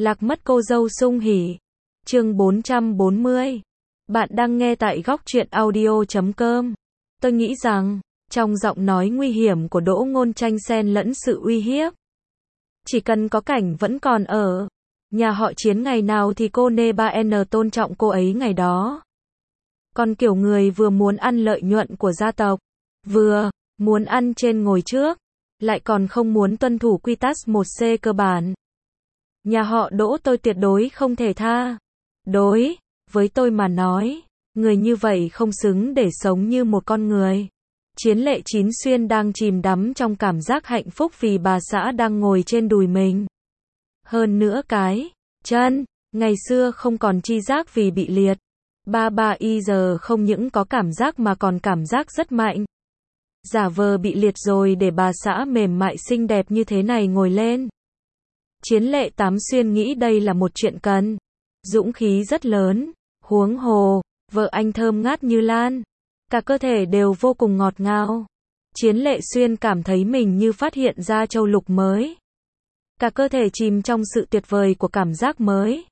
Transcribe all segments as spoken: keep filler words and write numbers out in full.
Lạc mất cô dâu sung hỉ. Chương bốn trăm bốn mươi. Bạn đang nghe tại góc truyện audio chấm com. Tôi nghĩ rằng, trong giọng nói nguy hiểm của Đỗ Ngôn Tranh xen lẫn sự uy hiếp. Chỉ cần có Cảnh vẫn còn ở nhà họ Chiến ngày nào thì cô nê ba en tôn trọng cô ấy ngày đó. Còn kiểu người vừa muốn ăn lợi nhuận của gia tộc, vừa muốn ăn trên ngồi trước, lại còn không muốn tuân thủ quy tắc một C cơ bản. Nhà họ Đỗ tôi tuyệt đối không thể tha. Đối với tôi mà nói, người như vậy không xứng để sống như một con người. Chiến Lệ Chín Xuyên đang chìm đắm trong cảm giác hạnh phúc vì bà xã đang ngồi trên đùi mình. Hơn nữa cái chân, ngày xưa không còn chi giác vì bị liệt. Ba ba y giờ không những có cảm giác mà còn cảm giác rất mạnh. Giả vờ bị liệt rồi để bà xã mềm mại xinh đẹp như thế này ngồi lên. Chiến Lệ Tám Xuyên nghĩ đây là một chuyện cần dũng khí rất lớn, huống hồ, vợ anh thơm ngát như lan, cả cơ thể đều vô cùng ngọt ngào. Chiến Lệ Xuyên cảm thấy mình như phát hiện ra châu lục mới. Cả cơ thể chìm trong sự tuyệt vời của cảm giác mới.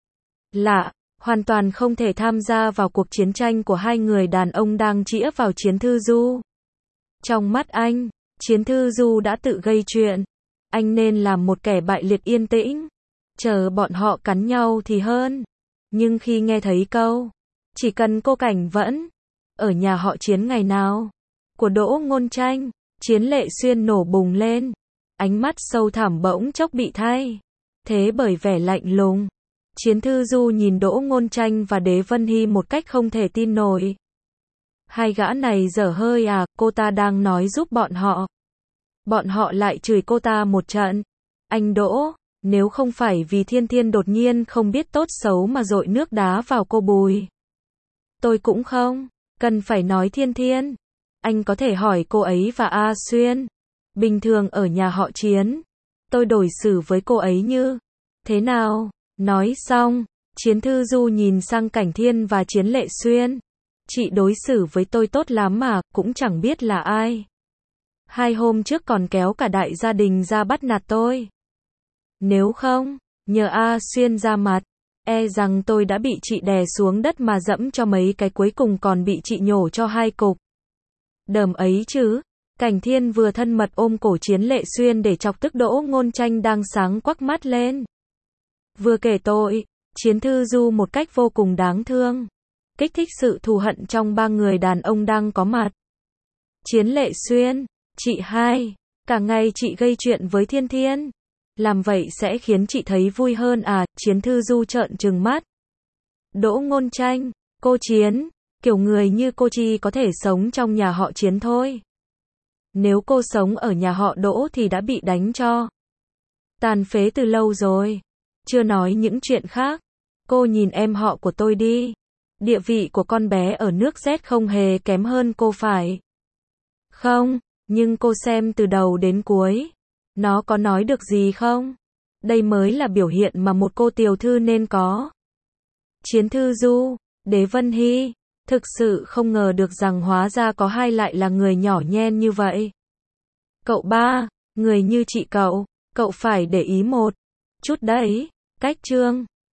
Lạ, hoàn toàn không thể tham gia vào cuộc chiến tranh của hai người đàn ông đang chĩa vào Chiến Thư Du. Trong mắt anh, Chiến Thư Du đã tự gây chuyện. Anh nên làm một kẻ bại liệt yên tĩnh, chờ bọn họ cắn nhau thì hơn. Nhưng khi nghe thấy câu, chỉ cần cô Cảnh vẫn ở nhà họ Chiến ngày nào, của Đỗ Ngôn Tranh, Chiến Lệ Xuyên nổ bùng lên. Ánh mắt sâu thẳm bỗng chốc bị thay thế bởi vẻ lạnh lùng. Chiến Thư Du nhìn Đỗ Ngôn Tranh và Đế Vân Hy một cách không thể tin nổi. Hai gã này dở hơi à, cô ta đang nói giúp bọn họ. Bọn họ lại chửi cô ta một trận. Anh Đỗ, nếu không phải vì Thiên Thiên đột nhiên không biết tốt xấu mà dội nước đá vào cô Bùi, tôi cũng không cần phải nói Thiên Thiên. Anh có thể hỏi cô ấy và A Xuyên. Bình thường ở nhà họ Chiến, tôi đối xử với cô ấy như thế nào? Nói xong, Chiến Thư Du nhìn sang Cảnh Thiên và Chiến Lệ Xuyên. Chị đối xử với tôi tốt lắm mà, cũng chẳng biết là ai. Hai hôm trước còn kéo cả đại gia đình ra bắt nạt tôi. Nếu không, nhờ A Xuyên ra mặt, e rằng tôi đã bị chị đè xuống đất mà dẫm cho mấy cái, cuối cùng còn bị chị nhổ cho hai cục. Đờm ấy chứ. Cảnh Thiên vừa thân mật ôm cổ Chiến Lệ Xuyên để chọc tức Đỗ Ngôn Tranh đang sáng quắc mắt lên. Vừa kể tội, Chiến Thư Du một cách vô cùng đáng thương, kích thích sự thù hận trong ba người đàn ông đang có mặt. Chiến Lệ Xuyên, chị hai, cả ngày chị gây chuyện với Thiên Thiên. Làm vậy sẽ khiến chị thấy vui hơn à? Chiến Thư Du trợn trừng mắt. Đỗ Ngôn Tranh, cô Chiến, kiểu người như cô chi có thể sống trong nhà họ Chiến thôi. Nếu cô sống ở nhà họ Đỗ thì đã bị đánh cho tàn phế từ lâu rồi. Chưa nói những chuyện khác. Cô nhìn em họ của tôi đi. Địa vị của con bé ở nước Z không hề kém hơn cô phải không? Nhưng cô xem từ đầu đến cuối, nó có nói được gì không? Đây mới là biểu hiện mà một cô tiểu thư nên có. Chiến Thư Du, Đế Vân Hy, thực sự không ngờ được rằng hóa ra có hai lại là người nhỏ nhen như vậy. Cậu ba, người như chị cậu, cậu phải để ý một chút đấy. Cách Trương